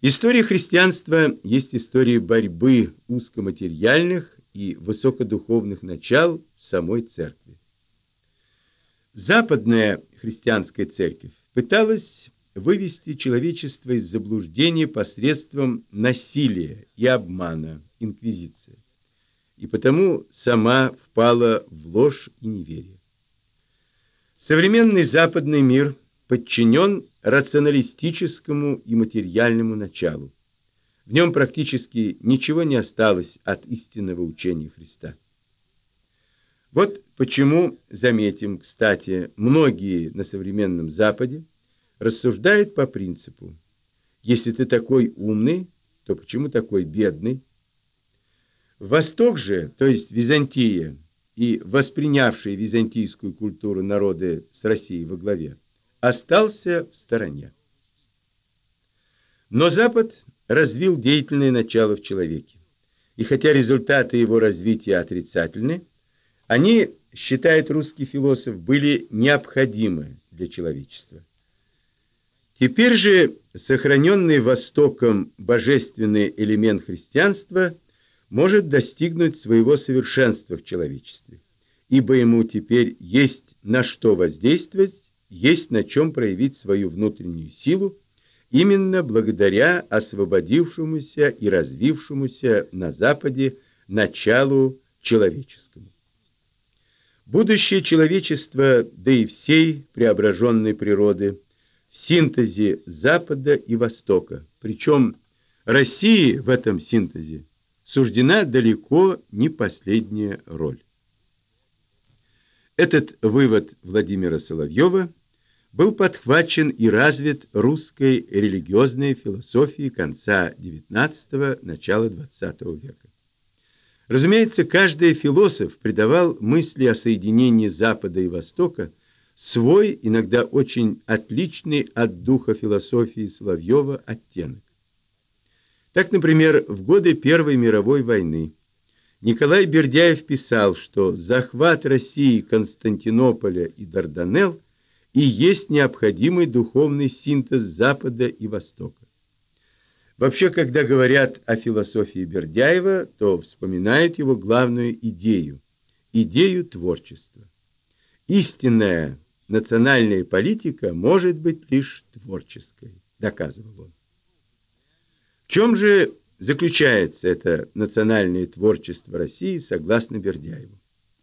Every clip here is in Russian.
История христианства есть история борьбы узкоматериальных и высокодуховных начал в самой церкви. Западная христианская церковь пыталась вывести человечество из заблуждения посредством насилия и обмана, инквизиции, и потому сама впала в ложь и неверие. Современный западный мир подчинен рационалистическому и материальному началу. В нем практически ничего не осталось от истинного учения Христа. Вот почему, заметим, кстати, многие на современном Западе рассуждают по принципу: если ты такой умный, то почему такой бедный? Восток же, то есть Византия, и воспринявшие византийскую культуру народы с Россией во главе, остался в стороне. Но Запад развил деятельное начало в человеке, и хотя результаты его развития отрицательны, они, считает русский философ, были необходимы для человечества. Теперь же сохраненный Востоком божественный элемент христианства может достигнуть своего совершенства в человечестве, ибо ему теперь есть на что воздействовать, есть на чем проявить свою внутреннюю силу, именно благодаря освободившемуся и развившемуся на Западе началу человеческому. Будущее человечества, да и всей преображенной природы, в синтезе Запада и Востока, причем России в этом синтезе суждена далеко не последняя роль. Этот вывод Владимира Соловьева был подхвачен и развит русской религиозной философией конца XIX – начала XX века. Разумеется, каждый философ придавал мысли о соединении Запада и Востока свой, иногда очень отличный от духа философии Соловьева, оттенок. Так, например, в годы Первой мировой войны Николай Бердяев писал, что захват России Константинополя и Дарданелл и есть необходимый духовный синтез Запада и Востока. Вообще, когда говорят о философии Бердяева, то вспоминают его главную идею – идею творчества. Истинная национальная политика может быть лишь творческой, доказывал он. В чем же заключается это национальное творчество России, согласно Бердяеву?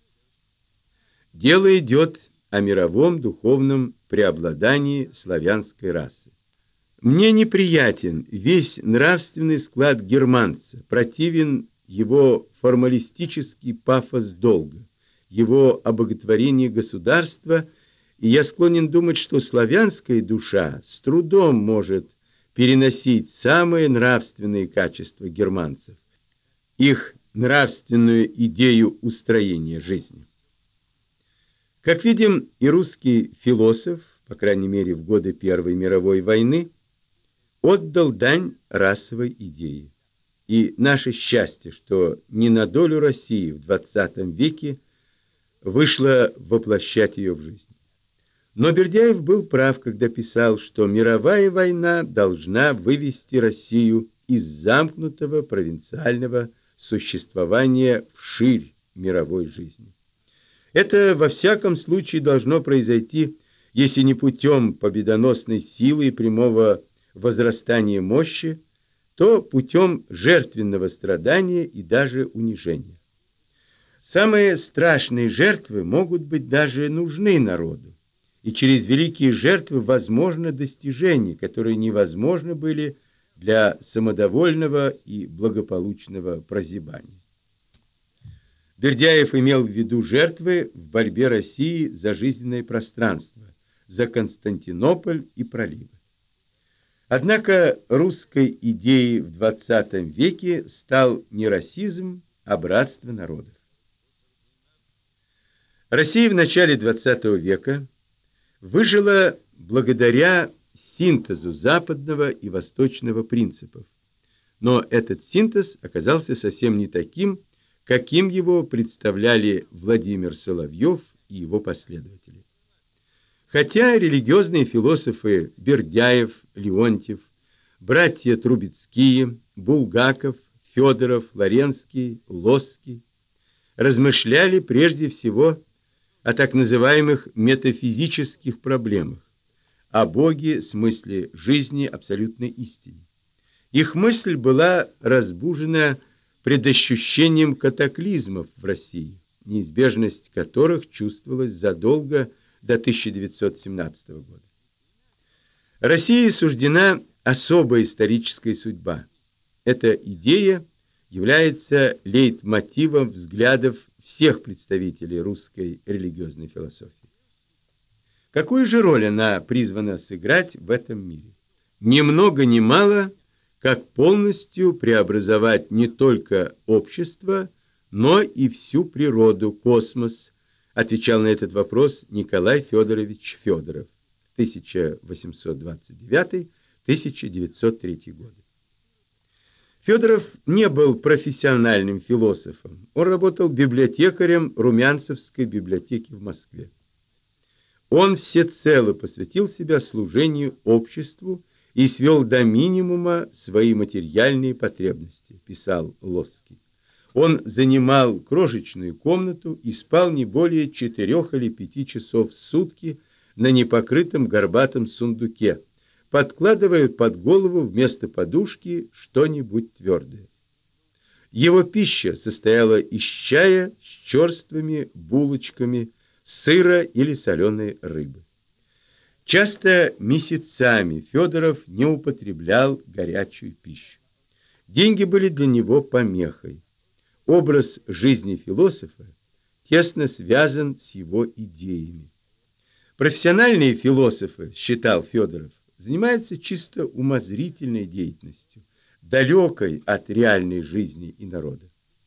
Дело идет о мировом духовном преобладании славянской расы. Мне неприятен весь нравственный склад германца, противен его формалистический пафос долга, его обоготворение государства, и я склонен думать, что славянская душа с трудом может переносить самые нравственные качества германцев, их нравственную идею устроения жизни. Как видим, и русский философ, по крайней мере в годы Первой мировой войны, отдал дань расовой идее. И наше счастье, что не на долю России в XX веке вышло воплощать ее в жизнь. Но Бердяев был прав, когда писал, что мировая война должна вывести Россию из замкнутого провинциального существования вширь мировой жизни. Это во всяком случае должно произойти, если не путем победоносной силы и прямого возрастания мощи, то путем жертвенного страдания и даже унижения. Самые страшные жертвы могут быть даже нужны народу, и через великие жертвы возможно достижения, которые невозможны были для самодовольного и благополучного прозябания. Бердяев имел в виду жертвы в борьбе России за жизненное пространство, за Константинополь и проливы. Однако русской идеей в XX веке стал не расизм, а братство народов. Россия в начале XX века выжила благодаря синтезу западного и восточного принципов, но этот синтез оказался совсем не таким, каким его представляли Владимир Соловьев и его последователи. Хотя религиозные философы Бердяев, Леонтьев братья Трубецкие, Булгаков, Федоров, Лоренский, Лосский размышляли прежде всего о так называемых метафизических проблемах, о Боге, смысле жизни, абсолютной истине. Их мысль была разбужена предощущением катаклизмов в России, неизбежность которых чувствовалась задолго до 1917 года. России суждена особая историческая судьба. Эта идея является лейтмотивом взглядов всех представителей русской религиозной философии. Какую же роль она призвана сыграть в этом мире? Ни много ни мало, как полностью преобразовать не только общество, но и всю природу, космос, отвечал на этот вопрос Николай Федорович Федоров, 1829-1903 годы. Федоров не был профессиональным философом, он работал библиотекарем Румянцевской библиотеки в Москве. Он всецело посвятил себя служению обществу и свел до минимума свои материальные потребности, писал Лосский. Он занимал крошечную комнату и спал не более 4 или 5 часов в сутки на непокрытом горбатом сундуке, подкладывая под голову вместо подушки что-нибудь твердое. Его пища состояла из чая с черствыми булочками, сыра или соленой рыбы. Часто месяцами Федоров не употреблял горячую пищу. Деньги были для него помехой. Образ жизни философа тесно связан с его идеями. Профессиональные философы, считал Федоров, занимаются чисто умозрительной деятельностью, далекой от реальной жизни и народа.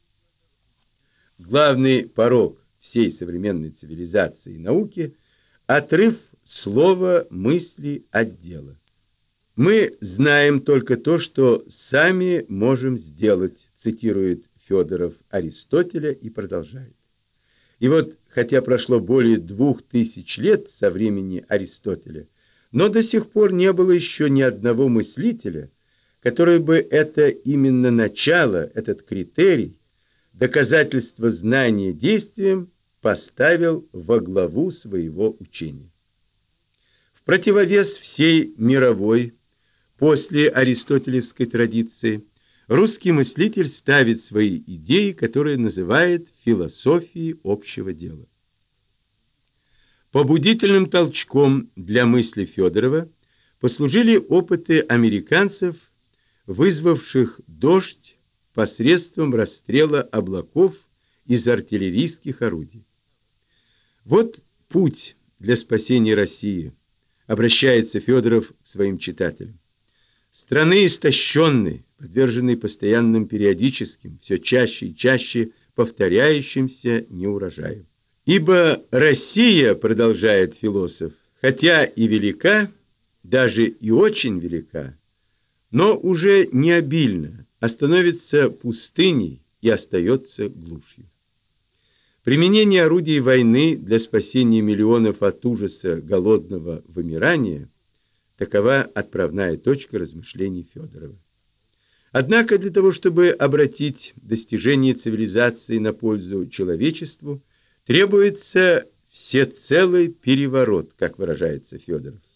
Главный порок всей современной цивилизации и науки – отрыв слова, мысли от дела. «Мы знаем только то, что сами можем сделать», цитирует Федоров Аристотеля и продолжает. И вот, хотя прошло более 2000 лет со времени Аристотеля, но до сих пор не было еще ни одного мыслителя, который бы это именно начало, этот критерий, доказательство знания действием, поставил во главу своего учения. В противовес всей мировой, после аристотелевской традиции, русский мыслитель ставит свои идеи, которые называет философией общего дела. Побудительным толчком для мысли Федорова послужили опыты американцев, вызвавших дождь посредством расстрела облаков из артиллерийских орудий. Вот путь для спасения России, обращается Федоров к своим читателям. Страны истощенной, подверженной постоянным периодическим, все чаще и чаще повторяющимся неурожаям. Ибо Россия, продолжает философ, хотя и велика, даже и очень велика, но уже не обильна, а становится пустыней и остается глушью. Применение орудий войны для спасения миллионов от ужаса голодного вымирания – такова отправная точка размышлений Федорова. Однако для того, чтобы обратить достижение цивилизации на пользу человечеству, требуется всецелый переворот, как выражается Федоров.